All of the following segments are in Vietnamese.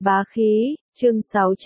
Bá khí, chương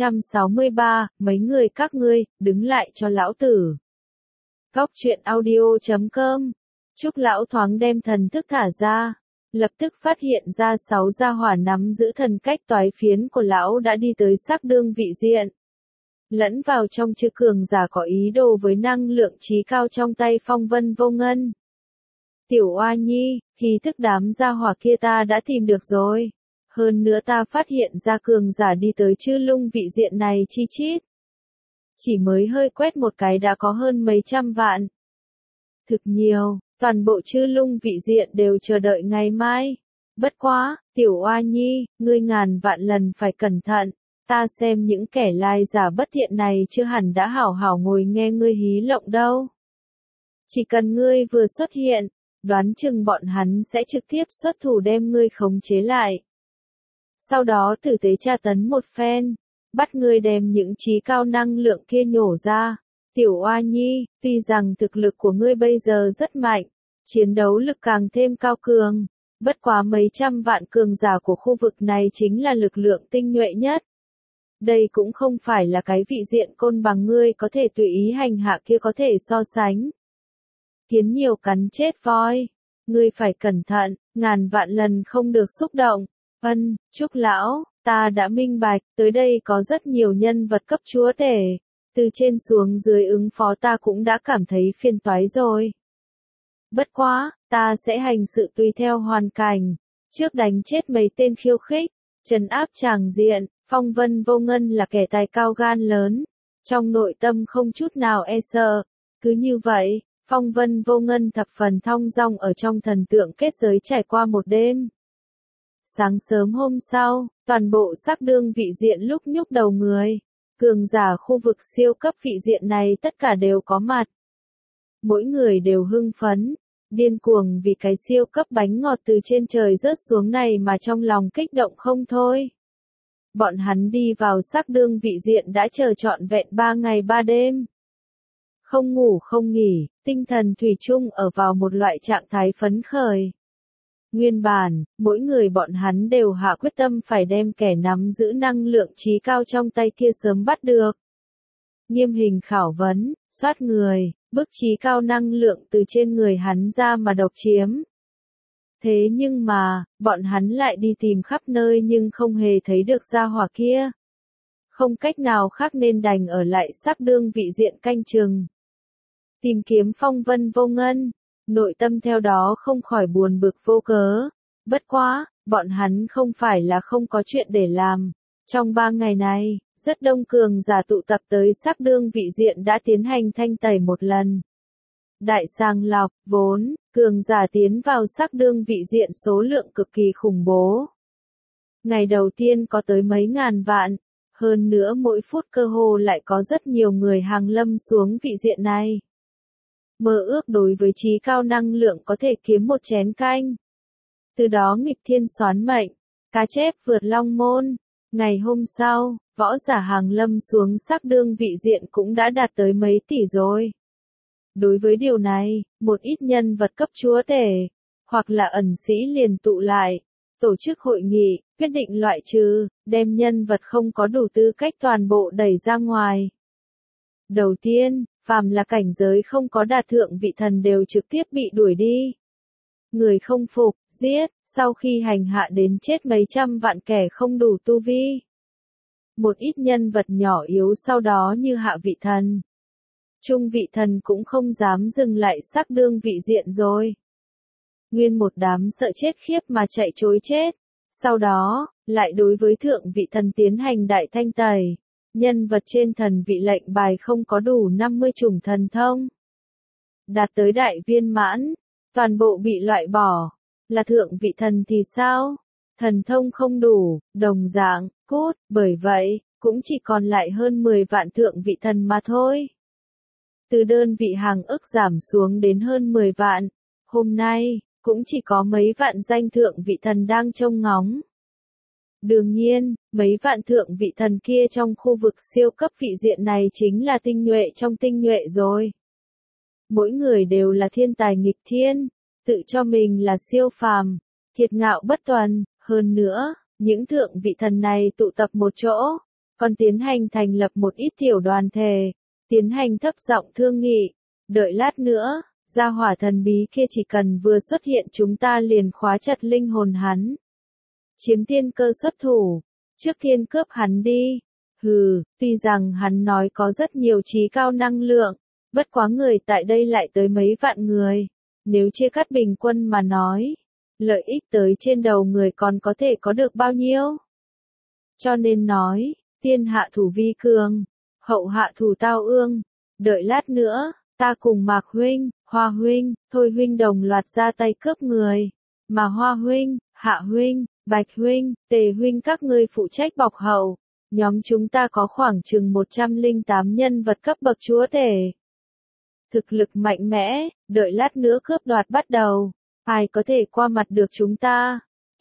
663, mấy người các ngươi, đứng lại cho lão tử. Góc truyện audio.com. Trúc lão thoáng đem thần thức thả ra, lập tức phát hiện ra 6 gia hỏa nắm giữ thần cách toái phiến của lão đã đi tới sắc đương vị diện. Lẫn vào trong chư cường giả có ý đồ với năng lượng trí cao trong tay Phong Vân Vô Ngân. Tiểu Oa Nhi, khí thức đám gia hỏa kia ta đã tìm được rồi. Hơn nữa ta phát hiện ra cường giả đi tới chư lung vị diện này chi chít. Chỉ mới hơi quét một cái đã có hơn mấy trăm vạn. Thực nhiều, toàn bộ chư lung vị diện đều chờ đợi ngày mai. Bất quá, Tiểu Oa Nhi, ngươi ngàn vạn lần phải cẩn thận. Ta xem những kẻ lai giả bất thiện này chưa hẳn đã hảo hảo ngồi nghe ngươi hí lộng đâu. Chỉ cần ngươi vừa xuất hiện, đoán chừng bọn hắn sẽ trực tiếp xuất thủ đem ngươi khống chế lại. Sau đó tử tế tra tấn một phen, bắt ngươi đem những trí cao năng lượng kia nhổ ra. Tiểu Oa Nhi, tuy rằng thực lực của ngươi bây giờ rất mạnh, chiến đấu lực càng thêm cao cường, bất quá mấy trăm vạn cường giả của khu vực này chính là lực lượng tinh nhuệ nhất. Đây cũng không phải là cái vị diện côn bằng ngươi có thể tùy ý hành hạ kia có thể so sánh. Kiến nhiều cắn chết voi, ngươi phải cẩn thận, ngàn vạn lần không được xúc động. Trúc lão, ta đã minh bạch, tới đây có rất nhiều nhân vật cấp chúa tể, từ trên xuống dưới ứng phó ta cũng đã cảm thấy phiền toái rồi. Bất quá, ta sẽ hành sự tùy theo hoàn cảnh, trước đánh chết mấy tên khiêu khích, trấn áp tràng diện. Phong Vân Vô Ngân là kẻ tài cao gan lớn, trong nội tâm không chút nào e sợ. Cứ như vậy, Phong Vân Vô Ngân thập phần thong dong ở trong thần tượng kết giới trải qua một đêm. Sáng sớm hôm sau, toàn bộ sắc đương vị diện lúc nhúc đầu người. Cường giả khu vực siêu cấp vị diện này tất cả đều có mặt. Mỗi người đều hưng phấn, điên cuồng vì cái siêu cấp bánh ngọt từ trên trời rớt xuống này mà trong lòng kích động không thôi. Bọn hắn đi vào sắc đương vị diện đã chờ trọn vẹn 3 ngày 3 đêm. Không ngủ không nghỉ, tinh thần thủy chung ở vào một loại trạng thái phấn khởi. Nguyên bản, mỗi người bọn hắn đều hạ quyết tâm phải đem kẻ nắm giữ năng lượng trí cao trong tay kia sớm bắt được. Nghiêm hình khảo vấn, soát người, bức trí cao năng lượng từ trên người hắn ra mà độc chiếm. Thế nhưng mà, bọn hắn lại đi tìm khắp nơi nhưng không hề thấy được gia hỏa kia. Không cách nào khác nên đành ở lại sắc đương vị diện canh chừng. Tìm kiếm Phong Vân Vô Ngân, nội tâm theo đó không khỏi buồn bực vô cớ. Bất quá, bọn hắn không phải là không có chuyện để làm. Trong 3 ngày này, rất đông cường giả tụ tập tới sắc đương vị diện đã tiến hành thanh tẩy một lần. Đại sàng lọc, vốn, cường giả tiến vào sắc đương vị diện số lượng cực kỳ khủng bố. Ngày đầu tiên có tới mấy ngàn vạn, hơn nữa mỗi phút cơ hồ lại có rất nhiều người hàng lâm xuống vị diện này. Mơ ước đối với trí cao năng lượng có thể kiếm một chén canh. Từ đó nghịch thiên xoán mệnh, cá chép vượt long môn. Ngày hôm sau, võ giả hàng lâm xuống sắc đương vị diện cũng đã đạt tới mấy tỷ rồi. Đối với điều này, một ít nhân vật cấp chúa tể, hoặc là ẩn sĩ liền tụ lại, tổ chức hội nghị, quyết định loại trừ, đem nhân vật không có đủ tư cách toàn bộ đẩy ra ngoài. Đầu tiên, phàm là cảnh giới không có đạt thượng vị thần đều trực tiếp bị đuổi đi. Người không phục, giết, sau khi hành hạ đến chết mấy trăm vạn kẻ không đủ tu vi. Một ít nhân vật nhỏ yếu sau đó như hạ vị thần. Trung vị thần cũng không dám dừng lại sắc đương vị diện rồi. Nguyên một đám sợ chết khiếp mà chạy trối chết. Sau đó, lại đối với thượng vị thần tiến hành đại thanh tẩy. Nhân vật trên thần vị lệnh bài không có đủ 50 chủng thần thông. Đạt tới đại viên mãn, toàn bộ bị loại bỏ. Là thượng vị thần thì sao? Thần thông không đủ, đồng dạng, cút, bởi vậy, cũng chỉ còn lại hơn 10 vạn thượng vị thần mà thôi. Từ đơn vị hàng ức giảm xuống đến hơn 10 vạn, hôm nay, cũng chỉ có mấy vạn danh thượng vị thần đang trông ngóng. Đương nhiên, mấy vạn thượng vị thần kia trong khu vực siêu cấp vị diện này chính là tinh nhuệ trong tinh nhuệ rồi. Mỗi người đều là thiên tài nghịch thiên, tự cho mình là siêu phàm, kiệt ngạo bất tuần, hơn nữa, Những thượng vị thần này tụ tập một chỗ, còn tiến hành thành lập một ít tiểu đoàn thể, tiến hành thấp giọng thương nghị. Đợi lát nữa, gia hỏa thần bí kia chỉ cần vừa xuất hiện chúng ta liền khóa chặt linh hồn hắn. Chiếm tiên cơ xuất thủ, trước tiên cướp hắn đi. Hừ, tuy rằng hắn nói có rất nhiều trí cao năng lượng, bất quá người tại đây lại tới mấy vạn người. Nếu chia cắt bình quân mà nói, lợi ích tới trên đầu người còn có thể có được bao nhiêu? Cho nên nói, tiên hạ thủ vi cường, hậu hạ thủ tao ương. Đợi lát nữa, ta cùng Mạc huynh, Hoa huynh, Thôi huynh đồng loạt ra tay cướp người. Mà Hoa huynh, Hạ huynh, Bạch huynh, Tề huynh các ngươi phụ trách bọc hậu. Nhóm chúng ta có khoảng chừng 108 nhân vật cấp bậc chúa tể. Thực lực mạnh mẽ, đợi lát nữa cướp đoạt bắt đầu. Ai có thể qua mặt được chúng ta?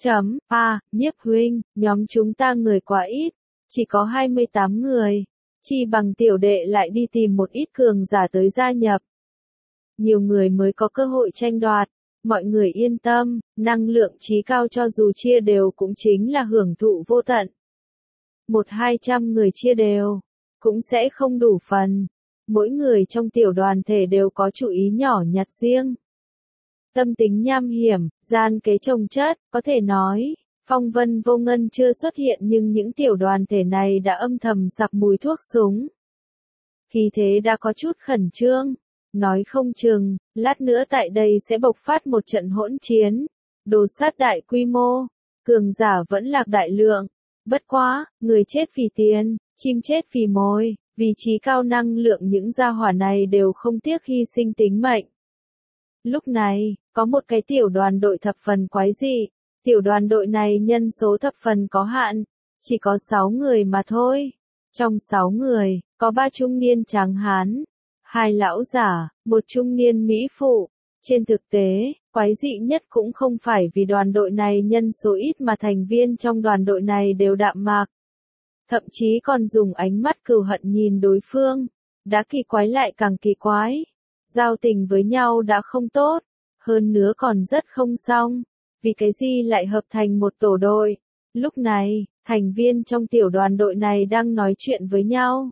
Nhiếp huynh, nhóm chúng ta người quá ít, chỉ có 28 người. Chi bằng tiểu đệ lại đi tìm một ít cường giả tới gia nhập. Nhiều người mới có cơ hội tranh đoạt. Mọi người yên tâm, năng lượng trí cao cho dù chia đều cũng chính là hưởng thụ vô tận. 100-200 người chia đều, cũng sẽ không đủ phần. Mỗi người trong tiểu đoàn thể đều có chủ ý nhỏ nhặt riêng. Tâm tính nham hiểm, gian kế chồng chất, có thể nói, phong vân vô ngân chưa xuất hiện nhưng những tiểu đoàn thể này đã âm thầm sặc mùi thuốc súng. Khí thế đã có chút khẩn trương, nói không chừng, lát nữa tại đây sẽ bộc phát một trận hỗn chiến, đồ sát đại quy mô, cường giả vẫn lạc đại lượng. Bất quá, người chết vì tiền, chim chết vì mồi, vì trí cao năng lượng những gia hỏa này đều không tiếc hy sinh tính mệnh. Lúc này, có một cái tiểu đoàn đội thập phần quái dị, tiểu đoàn đội này nhân số thập phần có hạn, chỉ có 6 người mà thôi. Trong 6 người, có 3 trung niên tráng hán, 2 lão giả, 1 trung niên mỹ phụ. Trên thực tế, quái dị nhất cũng không phải vì đoàn đội này nhân số ít mà thành viên trong đoàn đội này đều đạm mạc. Thậm chí còn dùng ánh mắt cừu hận nhìn đối phương. Đã kỳ quái lại càng kỳ quái. Giao tình với nhau đã không tốt, hơn nữa còn rất không xong. Vì cái gì lại hợp thành một tổ đội? Lúc này, thành viên trong tiểu đoàn đội này đang nói chuyện với nhau.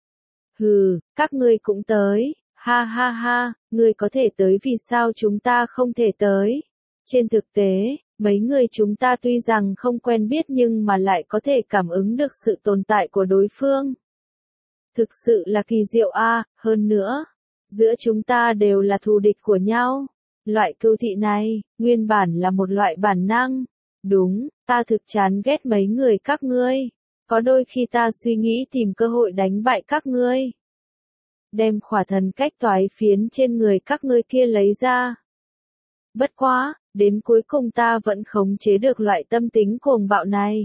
Hừ, các ngươi cũng tới. Ha ha ha, ngươi có thể tới vì sao chúng ta không thể tới? Trên thực tế, mấy người chúng ta tuy rằng không quen biết nhưng mà lại có thể cảm ứng được sự tồn tại của đối phương. Thực sự là kỳ diệu a, hơn nữa, giữa chúng ta đều là thù địch của nhau. Loại cừu thị này, nguyên bản là một loại bản năng. Đúng, ta thực chán ghét mấy người các ngươi. Có đôi khi ta suy nghĩ tìm cơ hội đánh bại các ngươi. Đem khỏa thần cách toái phiến trên người các ngươi kia lấy ra. Bất quá, đến cuối cùng ta vẫn khống chế được loại tâm tính cuồng bạo này.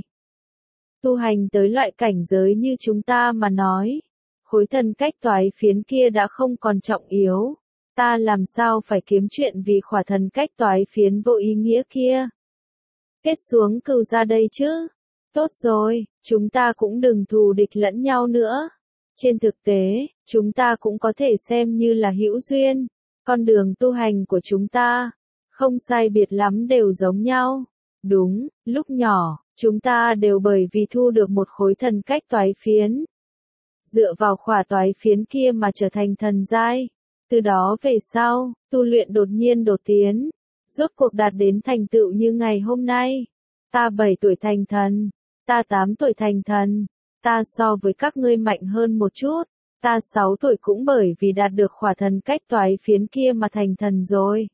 Tu hành tới loại cảnh giới như chúng ta mà nói, khối thần cách toái phiến kia đã không còn trọng yếu. Ta làm sao phải kiếm chuyện vì khỏa thần cách toái phiến vô ý nghĩa kia. Kết xuống cừu ra đây chứ. Tốt rồi, chúng ta cũng đừng thù địch lẫn nhau nữa. Trên thực tế, chúng ta cũng có thể xem như là hữu duyên. Con đường tu hành của chúng ta, không sai biệt lắm đều giống nhau. Đúng, lúc nhỏ, chúng ta đều bởi vì thu được một khối thần cách toái phiến. Dựa vào khỏa toái phiến kia mà trở thành thần giai. Từ đó về sau, tu luyện đột nhiên đột tiến. Rốt cuộc đạt đến thành tựu như ngày hôm nay. Ta 7 tuổi thành thần. Ta 8 tuổi thành thần. Ta so với các ngươi mạnh hơn một chút. Ta 6 tuổi cũng bởi vì đạt được khỏa thần cách toái phiến kia mà thành thần rồi.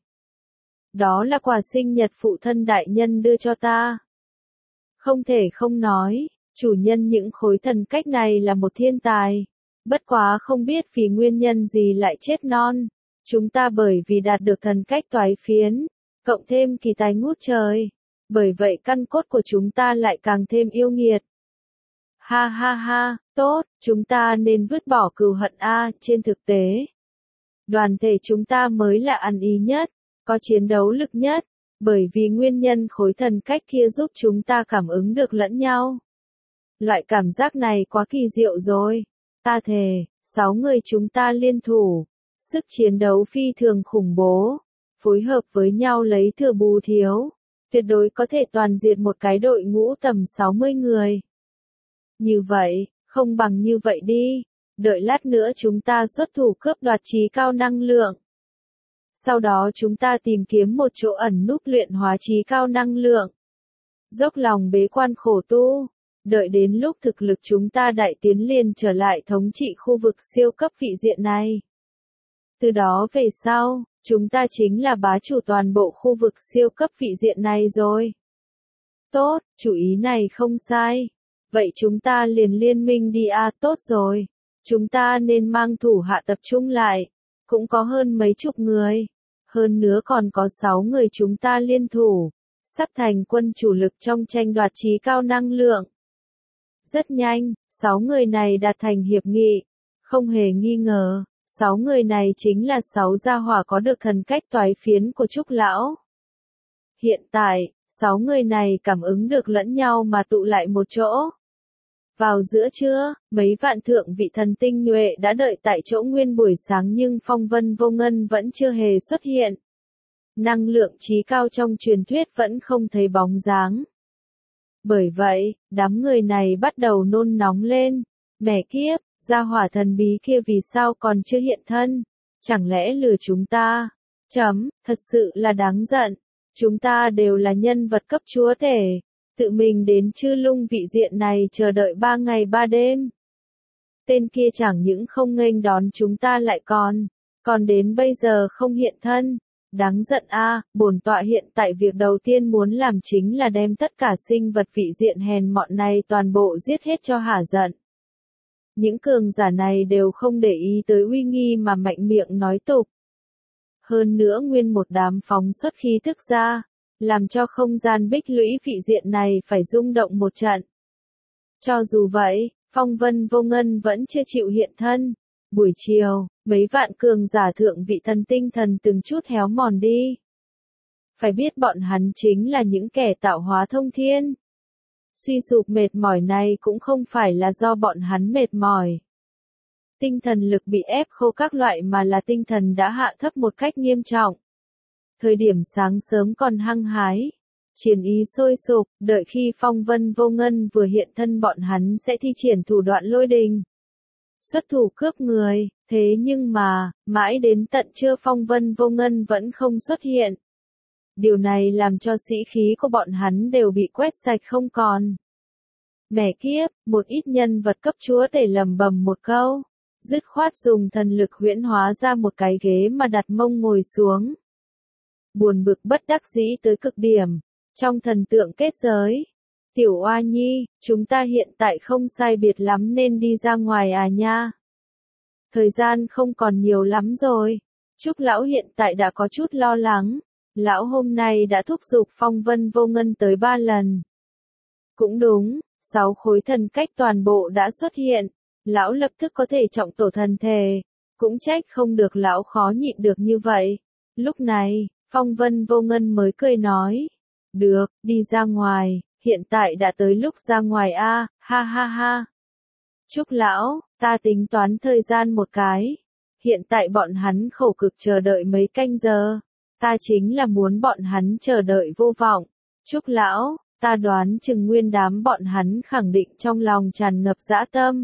Đó là quà sinh nhật phụ thân đại nhân đưa cho ta. Không thể không nói, chủ nhân những khối thần cách này là một thiên tài. Bất quá không biết vì nguyên nhân gì lại chết non. Chúng ta bởi vì đạt được thần cách toái phiến, cộng thêm kỳ tài ngút trời. Bởi vậy căn cốt của chúng ta lại càng thêm yêu nghiệt. Ha ha ha, tốt, chúng ta nên vứt bỏ cừu hận a, trên thực tế. Đoàn thể chúng ta mới là ăn ý nhất, có chiến đấu lực nhất, bởi vì nguyên nhân khối thần cách kia giúp chúng ta cảm ứng được lẫn nhau. Loại cảm giác này quá kỳ diệu rồi. Ta thề, 6 người chúng ta liên thủ, sức chiến đấu phi thường khủng bố, phối hợp với nhau lấy thừa bù thiếu. tuyệt đối có thể toàn diệt một cái đội ngũ tầm 60 người. Như vậy, không bằng như vậy đi, đợi lát nữa chúng ta xuất thủ cướp đoạt trí cao năng lượng. Sau đó chúng ta tìm kiếm một chỗ ẩn núp luyện hóa trí cao năng lượng. Dốc lòng bế quan khổ tu, đợi đến lúc thực lực chúng ta đại tiến liền trở lại thống trị khu vực siêu cấp vị diện này. Từ đó về sau, chúng ta chính là bá chủ toàn bộ khu vực siêu cấp vị diện này rồi. Tốt, chủ ý này không sai. Vậy chúng ta liền liên minh đi tốt rồi. Chúng ta nên mang thủ hạ tập trung lại. Cũng có hơn mấy chục người. Hơn nữa còn có 6 người chúng ta liên thủ. Sắp thành quân chủ lực trong tranh đoạt trí cao năng lượng. Rất nhanh, 6 người này đạt thành hiệp nghị. Không hề nghi ngờ, 6 người này chính là 6 gia hỏa có được thần cách toái phiến của Trúc Lão. Hiện tại, 6 người này cảm ứng được lẫn nhau mà tụ lại một chỗ. Vào giữa trưa, mấy vạn thượng vị thần tinh nhuệ đã đợi tại chỗ nguyên buổi sáng nhưng Phong Vân Vô Ngân vẫn chưa hề xuất hiện. Năng lượng trí cao trong truyền thuyết vẫn không thấy bóng dáng. Bởi vậy, đám người này bắt đầu nôn nóng lên. Mẹ kiếp, gia hỏa thần bí kia vì sao còn chưa hiện thân? Chẳng lẽ lừa chúng ta? Thật sự là đáng giận. Chúng ta đều là nhân vật cấp chúa tể. Tự mình đến chư lung vị diện này chờ đợi 3 ngày 3 đêm. Tên kia chẳng những không nghênh đón chúng ta lại còn đến bây giờ không hiện thân. Đáng giận bổn tọa hiện tại việc đầu tiên muốn làm chính là đem tất cả sinh vật vị diện hèn mọn này toàn bộ giết hết cho hả giận. Những cường giả này đều không để ý tới uy nghi mà mạnh miệng nói tục. Hơn nữa nguyên một đám phóng xuất khí thức ra, làm cho không gian bích lũy vị diện này phải rung động một trận. Cho dù vậy, Phong Vân Vô Ngân vẫn chưa chịu hiện thân. Buổi chiều, mấy vạn cường giả thượng vị thần tinh thần từng chút héo mòn đi. Phải biết bọn hắn chính là những kẻ tạo hóa thông thiên. Suy sụp mệt mỏi này cũng không phải là do bọn hắn mệt mỏi. Tinh thần lực bị ép khô các loại mà là tinh thần đã hạ thấp một cách nghiêm trọng. Thời điểm sáng sớm còn hăng hái. Chiến ý sôi sục, đợi khi Phong Vân Vô Ngân vừa hiện thân bọn hắn sẽ thi triển thủ đoạn lôi đình. Xuất thủ cướp người, thế nhưng mà, mãi đến tận trưa Phong Vân Vô Ngân vẫn không xuất hiện. Điều này làm cho sĩ khí của bọn hắn đều bị quét sạch không còn. Mẹ kiếp, một ít nhân vật cấp chúa tể lầm bầm một câu, dứt khoát dùng thần lực huyễn hóa ra một cái ghế mà đặt mông ngồi xuống. Buồn bực bất đắc dĩ tới cực điểm, trong thần tượng kết giới. Tiểu Oa Nhi, chúng ta hiện tại không sai biệt lắm nên đi ra ngoài nha. Thời gian không còn nhiều lắm rồi. Trúc Lão hiện tại đã có chút lo lắng. Lão hôm nay đã thúc giục Phong Vân Vô Ngân tới 3 lần. Cũng đúng, 6 khối thần cách toàn bộ đã xuất hiện. Lão lập tức có thể trọng tổ thần thể. Cũng trách không được lão khó nhịn được như vậy. Lúc này, Phong Vân Vô Ngân mới cười nói. Được, đi ra ngoài. Hiện tại đã tới lúc ra ngoài ha ha ha. Trúc Lão, ta tính toán thời gian một cái. Hiện tại bọn hắn khổ cực chờ đợi mấy canh giờ. Ta chính là muốn bọn hắn chờ đợi vô vọng. Trúc Lão, ta đoán chừng nguyên đám bọn hắn khẳng định trong lòng tràn ngập dã tâm.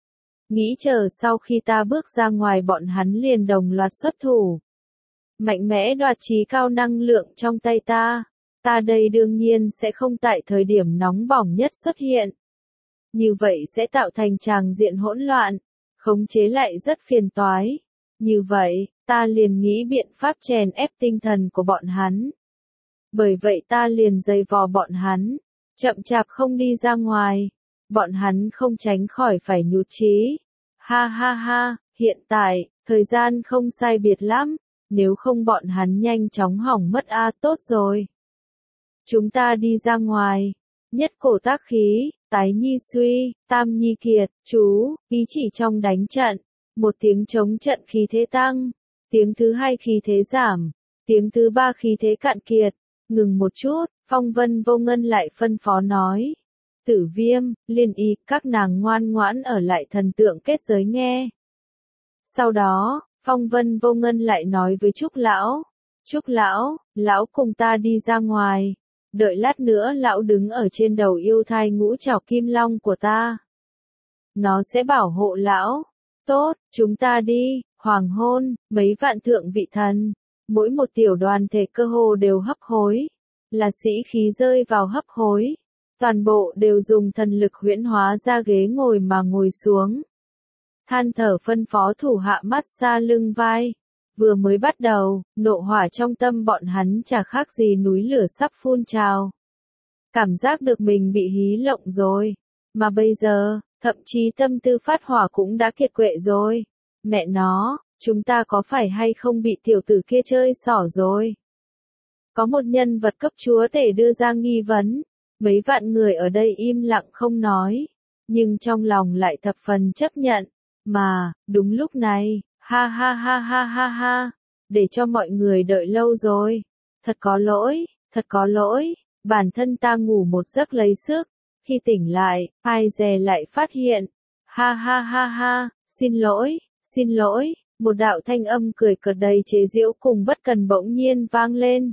Nghĩ chờ sau khi ta bước ra ngoài bọn hắn liền đồng loạt xuất thủ. Mạnh mẽ đoạt trí cao năng lượng trong tay ta. Ta đây đương nhiên sẽ không tại thời điểm nóng bỏng nhất xuất hiện. Như vậy sẽ tạo thành tràng diện hỗn loạn, khống chế lại rất phiền toái. Như vậy, ta liền nghĩ biện pháp chèn ép tinh thần của bọn hắn. Bởi vậy ta liền dày vò bọn hắn, chậm chạp không đi ra ngoài. Bọn hắn không tránh khỏi phải nhụt chí. Ha ha ha, hiện tại, thời gian không sai biệt lắm, nếu không bọn hắn nhanh chóng hỏng mất tốt rồi. Chúng ta đi ra ngoài. Nhất cổ tác khí, tái nhi suy, tam nhi kiệt, chú, ý chỉ trong đánh trận. Một tiếng chống trận khí thế tăng. Tiếng thứ hai khí thế giảm. Tiếng thứ ba khí thế cạn kiệt. Ngừng một chút, Phong Vân Vô Ngân lại phân phó nói. Tử Viêm, Liên Y, các nàng ngoan ngoãn ở lại thần tượng kết giới nghe. Sau đó, Phong Vân Vô Ngân lại nói với Trúc Lão. Trúc Lão, lão cùng ta đi ra ngoài. đợi lát nữa lão đứng ở trên đầu yêu thai ngũ trảo kim long của ta. Nó sẽ bảo hộ lão. Tốt, chúng ta đi. Hoàng hôn, mấy vạn thượng vị thần, mỗi một tiểu đoàn thể cơ hồ đều hấp hối, là sĩ khí rơi vào hấp hối. Toàn bộ đều dùng thần lực huyễn hóa ra ghế ngồi mà ngồi xuống. Than thở phân phó thủ hạ mát xa lưng vai. Vừa mới bắt đầu, nộ hỏa trong tâm bọn hắn chả khác gì núi lửa sắp phun trào. Cảm giác được mình bị hí lộng rồi. Mà bây giờ, thậm chí tâm tư phát hỏa cũng đã kiệt quệ rồi. Mẹ nó, chúng ta có phải hay không bị tiểu tử kia chơi xỏ rồi? Có một nhân vật cấp chúa tể đưa ra nghi vấn. Mấy vạn người ở đây im lặng không nói. Nhưng trong lòng lại thập phần chấp nhận. Mà, đúng lúc này, ha ha ha ha ha ha, để cho mọi người đợi lâu rồi. Thật có lỗi, bản thân ta ngủ một giấc lấy sức. Khi tỉnh lại, ai dè lại phát hiện. Ha ha ha ha, xin lỗi, một đạo thanh âm cười cợt đầy chế giễu cùng bất cần bỗng nhiên vang lên.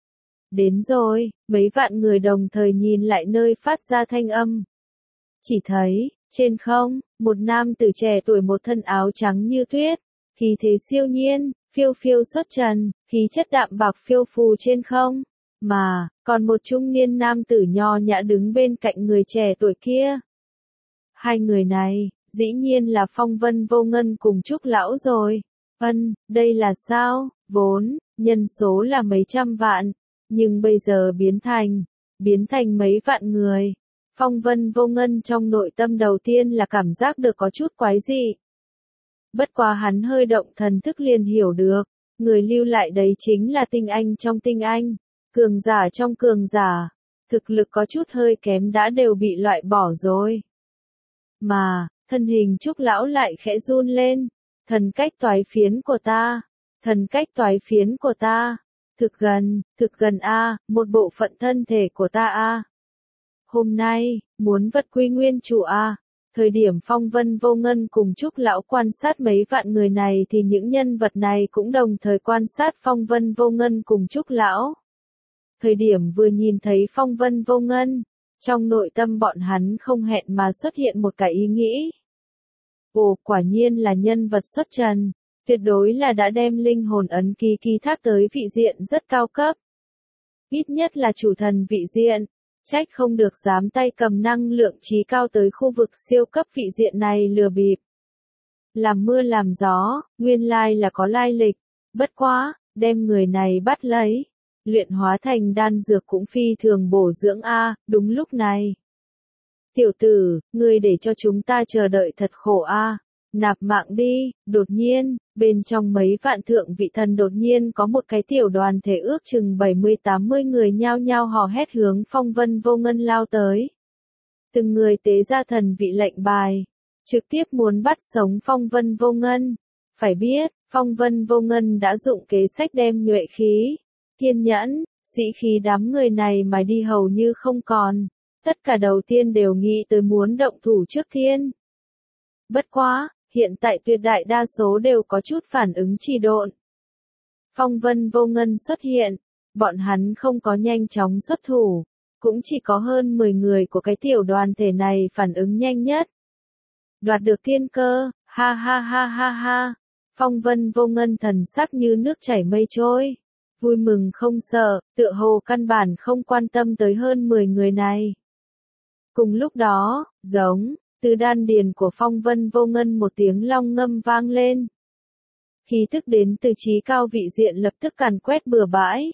Đến rồi, mấy vạn người đồng thời nhìn lại nơi phát ra thanh âm. Chỉ thấy, trên không, một nam tử trẻ tuổi một thân áo trắng như tuyết, khí thế siêu nhiên, phiêu phiêu xuất trần, khí chất đạm bạc phiêu phù trên không. Mà, còn một trung niên nam tử nho nhã đứng bên cạnh người trẻ tuổi kia. Hai người này, dĩ nhiên là Phong Vân Vô Ngân cùng Trúc Lão rồi. Đây là sao? Vốn, nhân số là mấy trăm vạn, nhưng bây giờ biến thành mấy vạn người. Phong Vân Vô Ngân trong nội tâm đầu tiên là cảm giác được có chút quái dị. Bất quá hắn hơi động thần thức liền hiểu được, người lưu lại đấy chính là tinh anh trong tinh anh, cường giả trong cường giả, thực lực có chút hơi kém đã đều bị loại bỏ rồi. Mà, thân hình Trúc Lão lại khẽ run lên, thần cách toái phiến của ta, thực gần a, một bộ phận thân thể của ta a. Hôm nay, muốn vật quy nguyên chủ a. Thời điểm Phong Vân Vô Ngân cùng Trúc Lão quan sát mấy vạn người này thì những nhân vật này cũng đồng thời quan sát Phong Vân Vô Ngân cùng Trúc Lão. Thời điểm vừa nhìn thấy Phong Vân Vô Ngân, trong nội tâm bọn hắn không hẹn mà xuất hiện một cái ý nghĩ. Ồ, quả nhiên là nhân vật xuất trần, tuyệt đối là đã đem linh hồn ấn ký ký thác tới vị diện rất cao cấp. Ít nhất là chủ thần vị diện, trách không được dám tay cầm năng lượng trí cao tới khu vực siêu cấp vị diện này lừa bịp. Làm mưa làm gió, nguyên lai là có lai lịch, bất quá, đem người này bắt lấy. Luyện hóa thành đan dược cũng phi thường bổ dưỡng a, đúng lúc này. Tiểu tử, ngươi để cho chúng ta chờ đợi thật khổ a, nạp mạng đi. Đột nhiên, bên trong mấy vạn thượng vị thần đột nhiên có một cái tiểu đoàn thể ước chừng 70-80 người nhao nhao hò hét hướng Phong Vân Vô Ngân lao tới. Từng người tế ra thần vị lệnh bài, trực tiếp muốn bắt sống Phong Vân Vô Ngân. Phải biết, Phong Vân Vô Ngân đã dụng kế sách đem nhuệ khí, kiên nhẫn, sĩ khí đám người này mà đi hầu như không còn. Tất cả đầu tiên đều nghĩ tới muốn động thủ trước tiên. Bất quá, hiện tại tuyệt đại đa số đều có chút phản ứng trì độn. Phong Vân Vô Ngân xuất hiện, bọn hắn không có nhanh chóng xuất thủ, cũng chỉ có hơn 10 người của cái tiểu đoàn thể này phản ứng nhanh nhất. Đoạt được tiên cơ, ha ha ha ha ha. Phong Vân Vô Ngân thần sắc như nước chảy mây trôi, vui mừng không sợ, tựa hồ căn bản không quan tâm tới hơn 10 người này. Cùng lúc đó, giống, từ đan điền của Phong Vân Vô Ngân một tiếng long ngâm vang lên. Khí tức đến từ trí cao vị diện lập tức càn quét bừa bãi.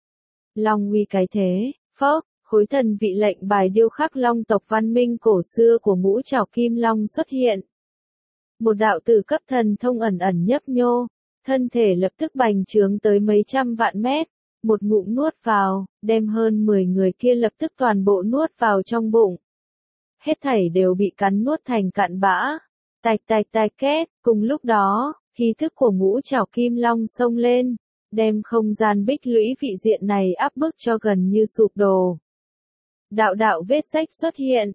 Long uy cái thế, phốc, khối thần vị lệnh bài điêu khắc long tộc văn minh cổ xưa của ngũ trảo kim long xuất hiện. Một đạo tử cấp thần thông ẩn ẩn nhấp nhô, thân thể lập tức bành trướng tới mấy trăm vạn mét, một ngụm nuốt vào, đem hơn 10 người kia lập tức toàn bộ nuốt vào trong bụng. Hết thảy đều bị cắn nuốt thành cặn bã. Tạch két, cùng lúc đó, khí thức của ngũ trảo kim long xông lên, đem không gian bích lũy vị diện này áp bức cho gần như sụp đổ. Đạo đạo vết rách xuất hiện,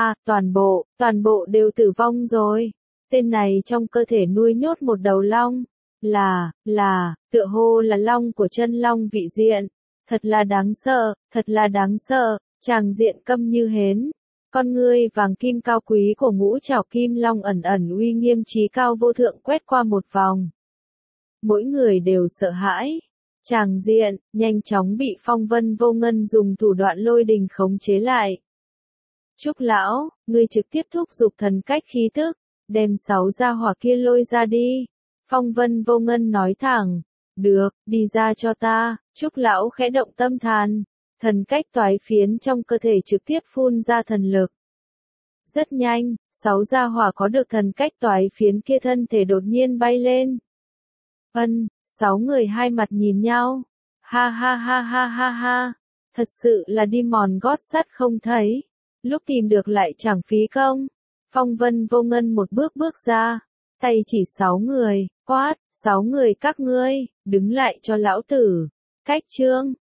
toàn bộ đều tử vong rồi. Tên này trong cơ thể nuôi nhốt một đầu long, tựa hồ là long của chân long vị diện, Thật là đáng sợ, thật là đáng sợ, tràng diện câm như hến. Con ngươi vàng kim cao quý của ngũ trảo kim long ẩn ẩn uy nghiêm trí cao vô thượng quét qua một vòng. Mỗi người đều sợ hãi. Tràng diện, nhanh chóng bị Phong Vân Vô Ngân dùng thủ đoạn lôi đình khống chế lại. Trúc lão, ngươi trực tiếp thúc giục thần cách khí tức, đem 6 gia hỏa kia lôi ra đi. Phong Vân Vô Ngân nói thẳng, được, đi ra cho ta. Trúc lão khẽ động tâm than, thần cách toái phiến trong cơ thể trực tiếp phun ra thần lực. Rất nhanh, 6 gia hỏa có được thần cách toái phiến kia thân thể đột nhiên bay lên. 6 người hai mặt nhìn nhau. Ha ha ha ha ha ha. Thật sự là đi mòn gót sắt không thấy. Lúc tìm được lại chẳng phí công. Phong Vân Vô Ngân một bước bước ra. Tay chỉ 6 người, quát, 6 người các ngươi, đứng lại cho lão tử. Cách chương